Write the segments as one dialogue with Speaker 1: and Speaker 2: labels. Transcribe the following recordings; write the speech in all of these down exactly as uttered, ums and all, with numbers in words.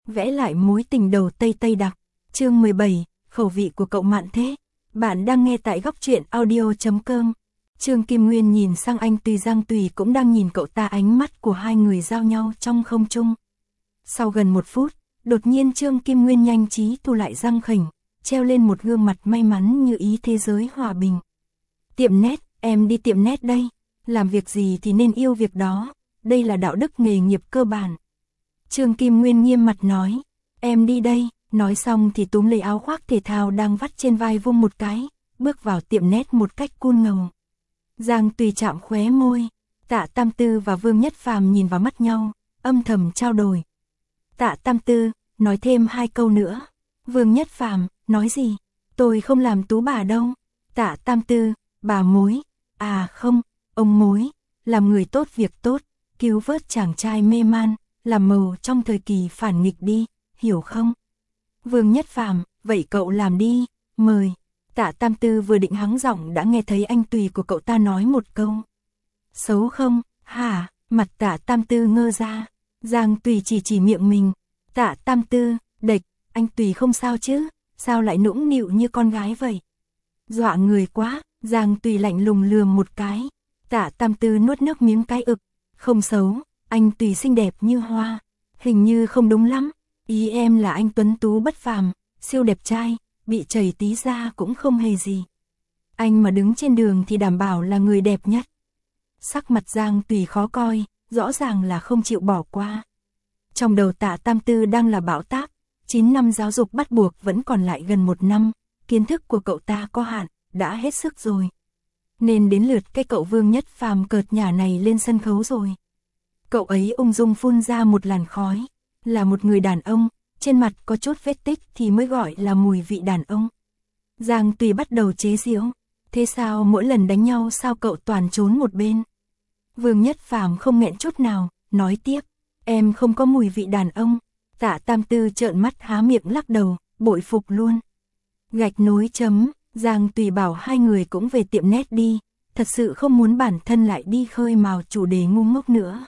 Speaker 1: vẽ lại mối tình đầu Tây Tây Đặc. Chương mười bảy, khẩu vị của cậu Mạn thế. Bạn đang nghe tại góc truyện audio chấm com. Trương Kim Nguyên nhìn sang anh Tùy, Giang Tùy cũng đang nhìn cậu ta, ánh mắt của hai người giao nhau trong không trung. Sau gần một phút, đột nhiên Trương Kim Nguyên nhanh trí thu lại răng khểnh, treo lên một gương mặt may mắn như ý thế giới hòa bình. Tiệm nét, em đi tiệm nét đây. Làm việc gì thì nên yêu việc đó, đây là đạo đức nghề nghiệp cơ bản. Trương Kim Nguyên nghiêm mặt nói, em đi đây. Nói xong thì túm lấy áo khoác thể thao đang vắt trên vai vung một cái, bước vào tiệm nét một cách cool ngầu. Giang Tùy chạm khóe môi, Tạ Tam Tư và Vương Nhất Phàm nhìn vào mắt nhau, âm thầm trao đổi. Tạ Tam Tư, nói thêm hai câu nữa. Vương Nhất Phàm, nói gì? Tôi không làm tú bà đâu. Tạ Tam Tư, bà mối. À không, ông mối, làm người tốt việc tốt, cứu vớt chàng trai mê man, làm màu trong thời kỳ phản nghịch đi, hiểu không? Vương Nhất Phàm, vậy cậu làm đi, mời. Tạ Tam Tư vừa định hắng giọng đã nghe thấy anh Tùy của cậu ta nói một câu. Xấu không? Hả? Mặt Tạ Tam Tư ngơ ra. Giang Tùy chỉ chỉ miệng mình. Tạ Tam Tư, địch, anh Tùy không sao chứ? Sao lại nũng nịu như con gái vậy? Dọa người quá. Giang Tùy lạnh lùng lườm một cái. Tạ Tam Tư nuốt nước miếng cái ực. Không xấu, anh Tùy xinh đẹp như hoa. Hình như không đúng lắm. Ý em là anh tuấn tú bất phàm, siêu đẹp trai, bị chảy tí da cũng không hề gì. Anh mà đứng trên đường thì đảm bảo là người đẹp nhất. Sắc mặt Giang Tùy khó coi, rõ ràng là không chịu bỏ qua. Trong đầu Tạ Tam Tư đang là bão táp, chín năm giáo dục bắt buộc vẫn còn lại gần một năm, kiến thức của cậu ta có hạn, đã hết sức rồi. Nên đến lượt cái cậu Vương Nhất Phàm cợt nhả này lên sân khấu rồi. Cậu ấy ung dung phun ra một làn khói. Là một người đàn ông, trên mặt có chút vết tích thì mới gọi là mùi vị đàn ông. Giang Tùy bắt đầu chế giễu, thế sao mỗi lần đánh nhau sao cậu toàn trốn một bên? Vương Nhất Phàm không nghẹn chút nào, nói tiếp, em không có mùi vị đàn ông. Tạ Tam Tư trợn mắt há miệng lắc đầu, bội phục luôn. Gạch nối chấm, Giang Tùy bảo hai người cũng về tiệm nét đi, thật sự không muốn bản thân lại đi khơi mào chủ đề ngu ngốc nữa.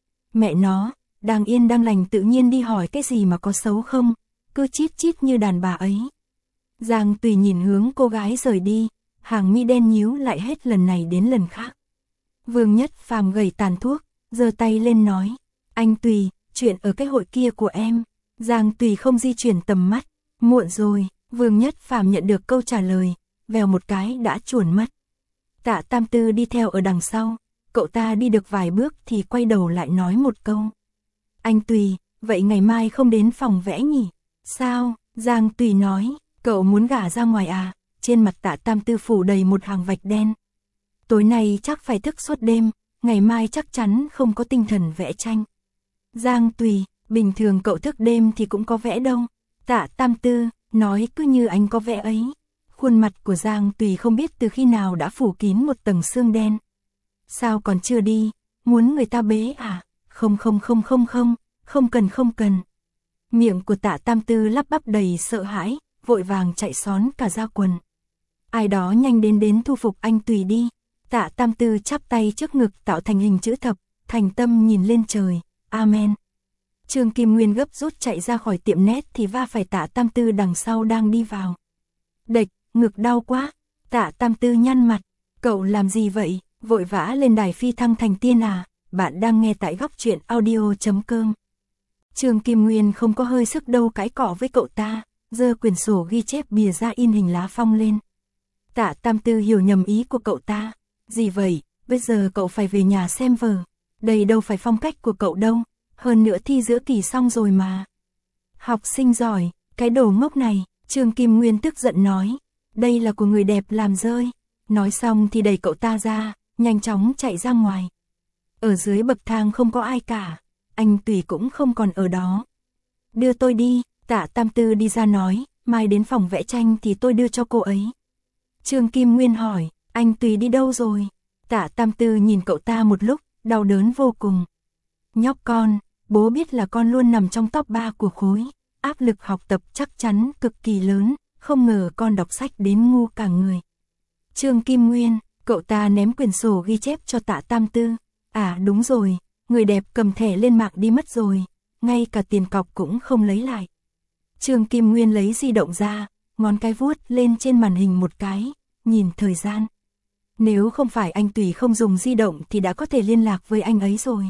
Speaker 1: Mẹ nó, đang yên đang lành tự nhiên đi hỏi cái gì mà có xấu không, cứ chít chít như đàn bà ấy. Giang Tùy nhìn hướng cô gái rời đi, hàng mi đen nhíu lại hết lần này đến lần khác. Vương Nhất Phàm gầy tàn thuốc, giơ tay lên nói, anh Tùy, chuyện ở cái hội kia của em. Giang Tùy không di chuyển tầm mắt, muộn rồi. Vương Nhất Phàm nhận được câu trả lời, vèo một cái đã chuồn mất. Tạ Tam Tư đi theo ở đằng sau, cậu ta đi được vài bước thì quay đầu lại nói một câu. Anh Tùy, vậy ngày mai không đến phòng vẽ nhỉ? Sao? Giang Tùy nói, cậu muốn gả ra ngoài à? Trên mặt Tạ Tam Tư phủ đầy một hàng vạch đen. Tối nay chắc phải thức suốt đêm, ngày mai chắc chắn không có tinh thần vẽ tranh. Giang Tùy, bình thường cậu thức đêm thì cũng có vẽ đâu. Tạ Tam Tư, nói cứ như anh có vẽ ấy. Khuôn mặt của Giang Tùy không biết từ khi nào đã phủ kín một tầng sương đen. Sao còn chưa đi? Muốn người ta bế à? Không không không không không, không cần không cần. Miệng của Tạ Tam Tư lắp bắp đầy sợ hãi, vội vàng chạy xón cả ra quần. Ai đó nhanh đến đến thu phục anh Tùy đi. Tạ Tam Tư chắp tay trước ngực tạo thành hình chữ thập, thành tâm nhìn lên trời, amen. Trương Kim Nguyên gấp rút chạy ra khỏi tiệm nét thì va phải Tạ Tam Tư đằng sau đang đi vào. Địch, ngực đau quá. Tạ Tam Tư nhăn mặt, cậu làm gì vậy? Vội vã lên đài phi thăng thành tiên à? Bạn đang nghe tại góc truyện audio chấm com. Trương Kim Nguyên không có hơi sức đâu cãi cọ với cậu ta, giơ quyển sổ ghi chép bìa ra in hình lá phong lên. Tạ Tam Tư hiểu nhầm ý của cậu ta. Gì vậy? Bây giờ cậu phải về nhà xem vở. Đây đâu phải phong cách của cậu đâu. Hơn nữa thi giữa kỳ xong rồi mà. Học sinh giỏi, cái đồ ngốc này. Trương Kim Nguyên tức giận nói. Đây là của người đẹp làm rơi. Nói xong thì đẩy cậu ta ra, nhanh chóng chạy ra ngoài. Ở dưới bậc thang không có ai cả, anh Tùy cũng không còn ở đó. Đưa tôi đi. Tạ Tam Tư đi ra nói, mai đến phòng vẽ tranh thì tôi đưa cho cô ấy. Trương Kim Nguyên hỏi, anh Tùy đi đâu rồi? Tạ Tam Tư nhìn cậu ta một lúc, đau đớn vô cùng. Nhóc con, bố biết là con luôn nằm trong top ba của khối, áp lực học tập chắc chắn cực kỳ lớn, không ngờ con đọc sách đến ngu cả người. Trương Kim Nguyên, cậu ta ném quyển sổ ghi chép cho Tạ Tam Tư. À đúng rồi, người đẹp cầm thẻ lên mạng đi mất rồi. ngay cả tiền cọc cũng không lấy lại. Trương Kim Nguyên lấy di động ra, ngón cái vuốt lên trên màn hình một cái, nhìn thời gian. Nếu không phải anh Tùy không dùng di động thì đã có thể liên lạc với anh ấy rồi.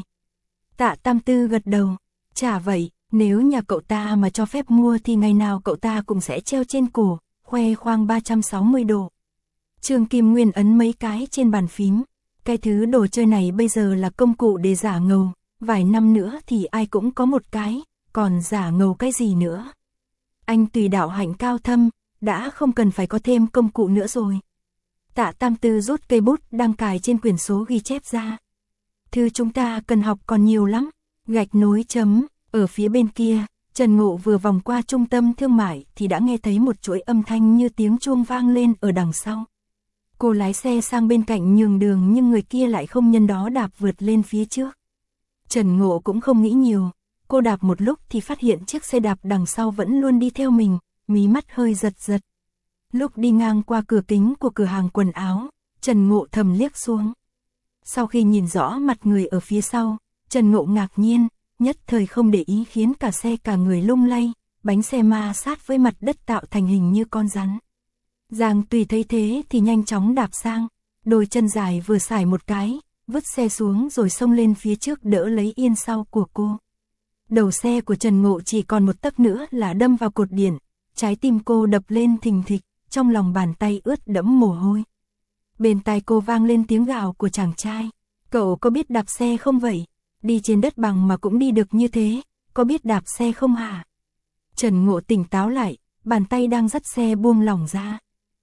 Speaker 1: Tạ Tam Tư gật đầu, chả vậy, nếu nhà cậu ta mà cho phép mua thì ngày nào cậu ta cũng sẽ treo trên cổ, khoe khoang ba trăm sáu mươi độ. Trương Kim Nguyên ấn mấy cái trên bàn phím, cái thứ đồ chơi này bây giờ là công cụ để giả ngầu, vài năm nữa thì ai cũng có một cái, còn giả ngầu cái gì nữa. Anh Tùy đạo hạnh cao thâm, đã không cần phải có thêm công cụ nữa rồi. Tạ Tam Tư rút cây bút đang cài trên quyển số ghi chép ra. Thư chúng ta cần học còn nhiều lắm, gạch nối chấm, ở phía bên kia, Trần Ngộ vừa vòng qua trung tâm thương mại thì đã nghe thấy một chuỗi âm thanh như tiếng chuông vang lên ở đằng sau. Cô lái xe sang bên cạnh nhường đường nhưng người kia lại không nhân đó đạp vượt lên phía trước. Trần Ngộ cũng không nghĩ nhiều, cô đạp một lúc thì phát hiện chiếc xe đạp đằng sau vẫn luôn đi theo mình, mí mắt hơi giật giật. Lúc đi ngang qua cửa kính của cửa hàng quần áo, Trần Ngộ thầm liếc xuống. Sau khi nhìn rõ mặt người ở phía sau, Trần Ngộ ngạc nhiên, nhất thời không để ý khiến cả xe cả người lung lay, bánh xe ma sát với mặt đất tạo thành hình như con rắn. Giang Tùy thấy thế thì nhanh chóng đạp sang, đôi chân dài vừa xài một cái, vứt xe xuống rồi xông lên phía trước đỡ lấy yên sau của cô. Đầu xe của Trần Ngộ chỉ còn một tấc nữa là đâm vào cột điện, trái tim cô đập lên thình thịch, trong lòng bàn tay ướt đẫm mồ hôi. Bên tai cô vang lên tiếng gào của chàng trai, cậu có biết đạp xe không vậy? Đi trên đất bằng mà cũng đi được như thế, có biết đạp xe không hả? Trần Ngộ tỉnh táo lại, bàn tay đang dắt xe buông lỏng ra.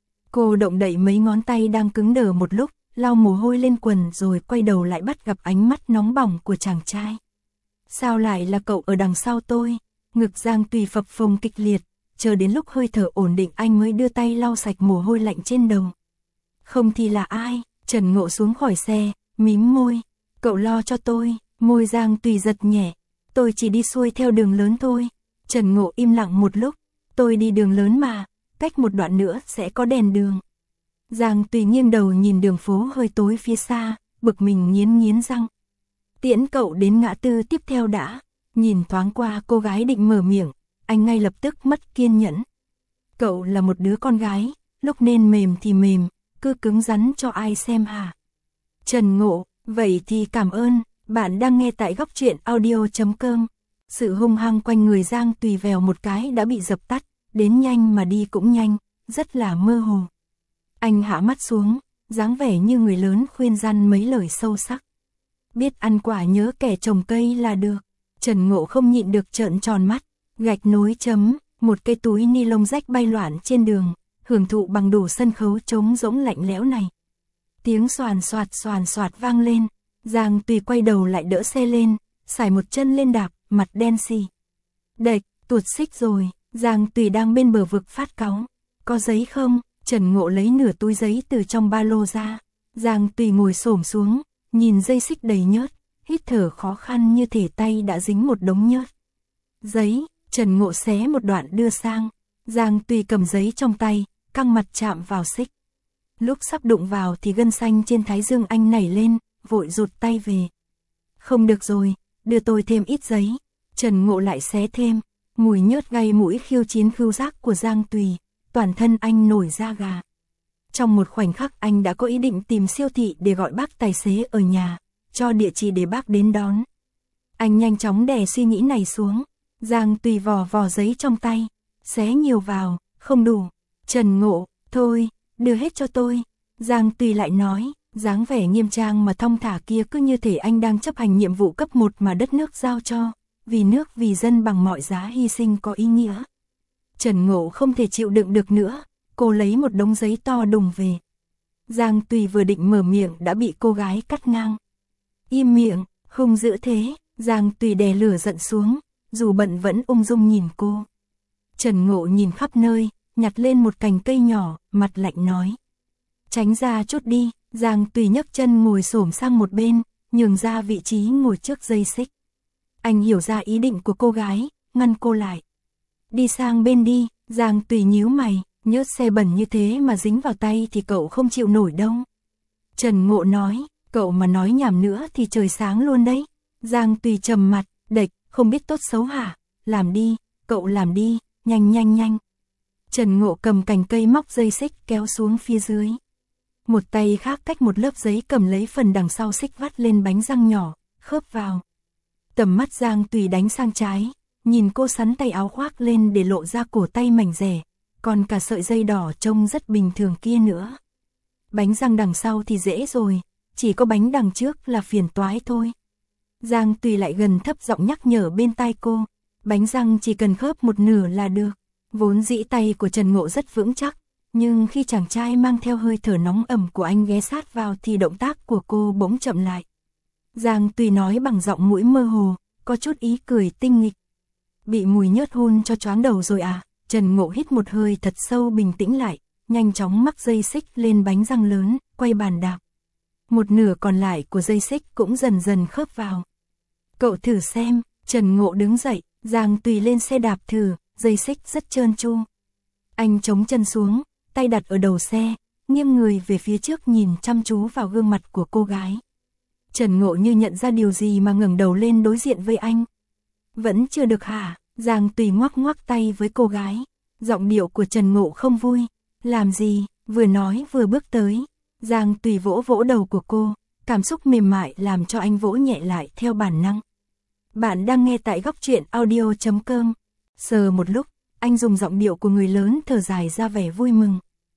Speaker 1: Cô động đậy mấy ngón tay đang cứng đờ một lúc, lau mồ hôi lên quần rồi quay đầu lại bắt gặp ánh mắt nóng bỏng của chàng trai. Sao lại là cậu ở đằng sau tôi? Ngực Giang Tùy phập phồng kịch liệt, chờ đến lúc hơi thở ổn định anh mới đưa tay lau sạch mồ hôi lạnh trên đầu. Không thì là ai? Trần Ngộ xuống khỏi xe, mím môi. Cậu lo cho tôi. Môi Giang Tùy giật nhẹ. Tôi chỉ đi xuôi theo đường lớn thôi. Trần Ngộ im lặng một lúc. Tôi đi đường lớn mà, cách một đoạn nữa sẽ có đèn đường. Giang Tùy nghiêng đầu nhìn đường phố hơi tối phía xa, bực mình nghiến nghiến răng. Tiễn cậu đến ngã tư tiếp theo đã. Nhìn thoáng qua cô gái định mở miệng, anh ngay lập tức mất kiên nhẫn. Cậu là một đứa con gái, lúc nên mềm thì mềm, cứ cứng rắn cho ai xem hả? Trần Ngộ, vậy thì cảm ơn, bạn đang nghe tại góc truyện audio chấm com. Sự hung hăng quanh người Giang Tùy vèo một cái đã bị dập tắt, đến nhanh mà đi cũng nhanh, rất là mơ hồ. Anh hạ mắt xuống, dáng vẻ như người lớn khuyên răn mấy lời sâu sắc. Biết ăn quả nhớ kẻ trồng cây là được. Trần Ngộ không nhịn được trợn tròn mắt, gạch nối chấm, một cây túi ni lông rách bay loạn trên đường, hưởng thụ bằng đủ sân khấu trống rỗng lạnh lẽo này. Tiếng xoàn xoạt xoàn xoạt vang lên, Giang Tùy quay đầu lại đỡ xe lên, xài một chân lên đạp, mặt đen xì. Đệch, tuột xích rồi, Giang Tùy đang bên bờ vực phát cáu. Có giấy không? Trần Ngộ lấy nửa túi giấy từ trong ba lô ra. Giang Tùy ngồi xổm xuống, nhìn dây xích đầy nhớt, hít thở khó khăn như thể tay đã dính một đống nhớt. Giấy, Trần Ngộ xé một đoạn đưa sang. Giang Tùy cầm giấy trong tay, căng mặt chạm vào xích. Lúc sắp đụng vào thì gân xanh trên thái dương anh nảy lên, vội rụt tay về. Không được rồi, đưa tôi thêm ít giấy. Trần Ngộ lại xé thêm, mùi nhớt gây mũi khiêu chiến khứu giác của Giang Tùy, toàn thân anh nổi da gà. Trong một khoảnh khắc anh đã có ý định tìm siêu thị để gọi bác tài xế ở nhà, cho địa chỉ để bác đến đón. Anh nhanh chóng đè suy nghĩ này xuống. Giang Tùy vò vò giấy trong tay, xé nhiều vào, không đủ. Trần Ngộ, thôi, đưa hết cho tôi. Giang Tùy lại nói, dáng vẻ nghiêm trang mà thong thả kia cứ như thể anh đang chấp hành nhiệm vụ cấp một mà đất nước giao cho, vì nước vì dân bằng mọi giá hy sinh có ý nghĩa. Trần Ngộ không thể chịu đựng được nữa, cô lấy một đống giấy to đùng về. Giang Tùy vừa định mở miệng đã bị cô gái cắt ngang. Im miệng, hung dữ thế. Giang Tùy đè lửa giận xuống, dù bận vẫn ung dung nhìn cô. Trần Ngộ nhìn khắp nơi, nhặt lên một cành cây nhỏ, mặt lạnh nói. Tránh ra chút đi. Giang Tùy nhấc chân ngồi xổm sang một bên, nhường ra vị trí ngồi trước dây xích. Anh hiểu ra ý định của cô gái, ngăn cô lại. Đi sang bên đi. Giang Tùy nhíu mày, nhớt xe bẩn như thế mà dính vào tay thì cậu không chịu nổi đâu. Trần Ngộ nói, cậu mà nói nhảm nữa thì trời sáng luôn đấy. Giang Tùy trầm mặt, đệch, không biết tốt xấu hả? Làm đi, cậu làm đi, nhanh nhanh nhanh. Trần Ngộ cầm cành cây móc dây xích kéo xuống phía dưới. Một tay khác cách một lớp giấy cầm lấy phần đằng sau xích vắt lên bánh răng nhỏ, khớp vào. Tầm mắt Giang Tùy đánh sang trái, nhìn cô sắn tay áo khoác lên để lộ ra cổ tay mảnh rẻ, còn cả sợi dây đỏ trông rất bình thường kia nữa. Bánh răng đằng sau thì dễ rồi, chỉ có bánh đằng trước là phiền toái thôi. Giang Tùy lại gần thấp giọng nhắc nhở bên tai cô, bánh răng chỉ cần khớp một nửa là được. Vốn dĩ tay của Trần Ngộ rất vững chắc, nhưng khi chàng trai mang theo hơi thở nóng ẩm của anh ghé sát vào thì động tác của cô bỗng chậm lại. Giang Tùy nói bằng giọng mũi mơ hồ, có chút ý cười tinh nghịch. Bị mùi nhớt hun cho choáng đầu rồi à? Trần Ngộ hít một hơi thật sâu, bình tĩnh lại, nhanh chóng mắc dây xích lên bánh răng lớn, quay bàn đạp. Một nửa còn lại của dây xích cũng dần dần khớp vào. Cậu thử xem. Trần Ngộ đứng dậy, Giang Tùy lên xe đạp thử, dây xích rất trơn tru. Anh chống chân xuống, tay đặt ở đầu xe, nghiêng người về phía trước nhìn chăm chú vào gương mặt của cô gái. Trần Ngộ như nhận ra điều gì mà ngẩng đầu lên đối diện với anh. Vẫn chưa được hả? Giang Tùy ngoắc ngoắc tay với cô gái. Giọng điệu của Trần Ngộ không vui. Làm gì? Vừa nói vừa bước tới. Giang Tùy vỗ vỗ đầu của cô, cảm xúc mềm mại làm cho anh vỗ nhẹ lại theo bản năng. Bạn đang nghe tại góc truyện audio chấm com. Sờ một lúc, anh dùng giọng điệu của người lớn thở dài ra vẻ vui mừng.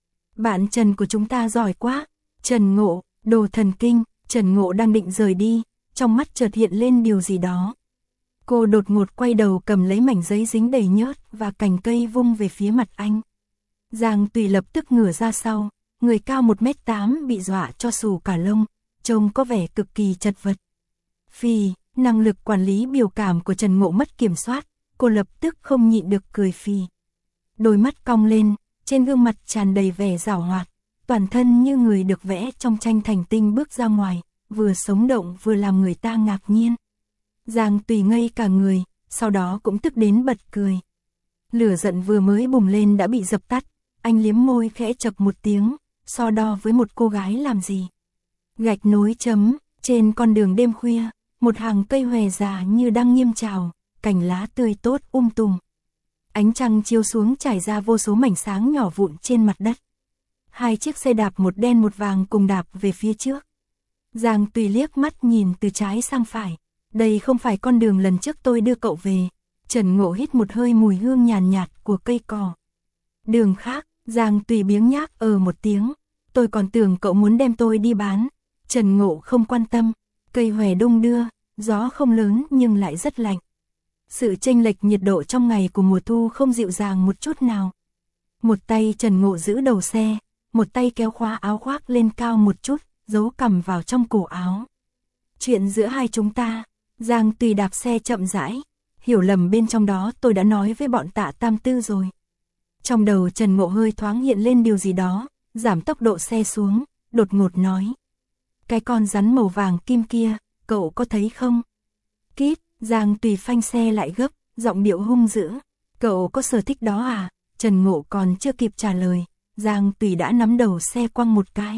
Speaker 1: Bạn Trần của chúng ta giỏi quá. Trần Ngộ, đồ thần kinh. Trần Ngộ đang định rời đi, trong mắt chợt hiện lên điều gì đó. Cô đột ngột quay đầu cầm lấy mảnh giấy dính đầy nhớt và cành cây vung về phía mặt anh. Giang Tùy lập tức ngửa ra sau, người cao một mét tám bị dọa cho xù cả lông, trông có vẻ cực kỳ chật vật. Phì, năng lực quản lý biểu cảm của Trần Ngộ mất kiểm soát, cô lập tức không nhịn được cười phì. Đôi mắt cong lên, trên gương mặt tràn đầy vẻ giảo hoạt, toàn thân như người được vẽ trong tranh thành tinh bước ra ngoài, vừa sống động vừa làm người ta ngạc nhiên. Giang Tùy ngây cả người, sau đó cũng tức đến bật cười. Lửa giận vừa mới bùng lên đã bị dập tắt, anh liếm môi khẽ chậc một tiếng, so đo với một cô gái làm gì. Gạch nối chấm, trên con đường đêm khuya, một hàng cây hòe già như đang nghiêm chào, cành lá tươi tốt um tùm. Ánh trăng chiếu xuống trải ra vô số mảnh sáng nhỏ vụn trên mặt đất. Hai chiếc xe đạp một đen một vàng cùng đạp về phía trước. Giang Tùy liếc mắt nhìn từ trái sang phải. Đây không phải con đường lần trước tôi đưa cậu về. Trần Ngộ hít một hơi mùi hương nhàn nhạt, nhạt của cây cỏ. Đường khác. Giang Tùy biếng nhác ờ một tiếng. Tôi còn tưởng cậu muốn đem tôi đi bán. Trần Ngộ không quan tâm. Cây hòe đung đưa, gió không lớn nhưng lại rất lạnh. Sự chênh lệch nhiệt độ trong ngày của mùa thu không dịu dàng một chút nào. Một tay Trần Ngộ giữ đầu xe, một tay kéo khóa áo khoác lên cao một chút, giấu cằm vào trong cổ áo. Chuyện giữa hai chúng ta. Giang Tùy đạp xe chậm rãi, hiểu lầm bên trong đó tôi đã nói với bọn Tạ Tam Tư rồi. Trong đầu Trần Ngộ hơi thoáng hiện lên điều gì đó, giảm tốc độ xe xuống, đột ngột nói. Cái con rắn màu vàng kim kia, cậu có thấy không? Kíp, Giang Tùy phanh xe lại gấp, giọng điệu hung dữ. Cậu có sở thích đó à? Trần Ngộ còn chưa kịp trả lời, Giang Tùy đã nắm đầu xe quăng một cái.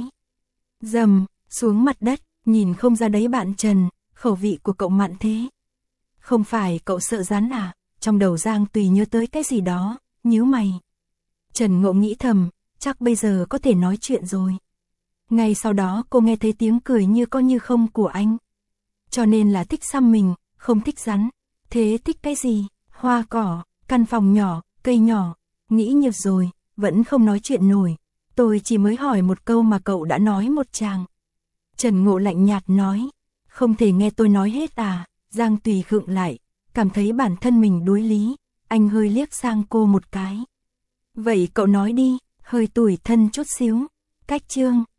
Speaker 1: Dầm, xuống mặt đất, nhìn không ra đấy bạn Trần, khẩu vị của cậu mặn thế. Không phải cậu sợ rắn à? Trong đầu Giang Tùy nhớ tới cái gì đó, nhíu mày. Trần Ngộ nghĩ thầm, chắc bây giờ có thể nói chuyện rồi. Ngay sau đó cô nghe thấy tiếng cười như có như không của anh. Cho nên là thích xăm mình, không thích rắn. Thế thích cái gì? Hoa cỏ, căn phòng nhỏ, cây nhỏ. Nghĩ nhiều rồi, vẫn không nói chuyện nổi. Tôi chỉ mới hỏi một câu mà cậu đã nói một tràng. Trần Ngộ lạnh nhạt nói. Không thể nghe tôi nói hết à? Giang Tùy khựng lại, cảm thấy bản thân mình đối lý. Anh hơi liếc sang cô một cái. Vậy cậu nói đi, hơi tủi thân chút xíu. Cách chương.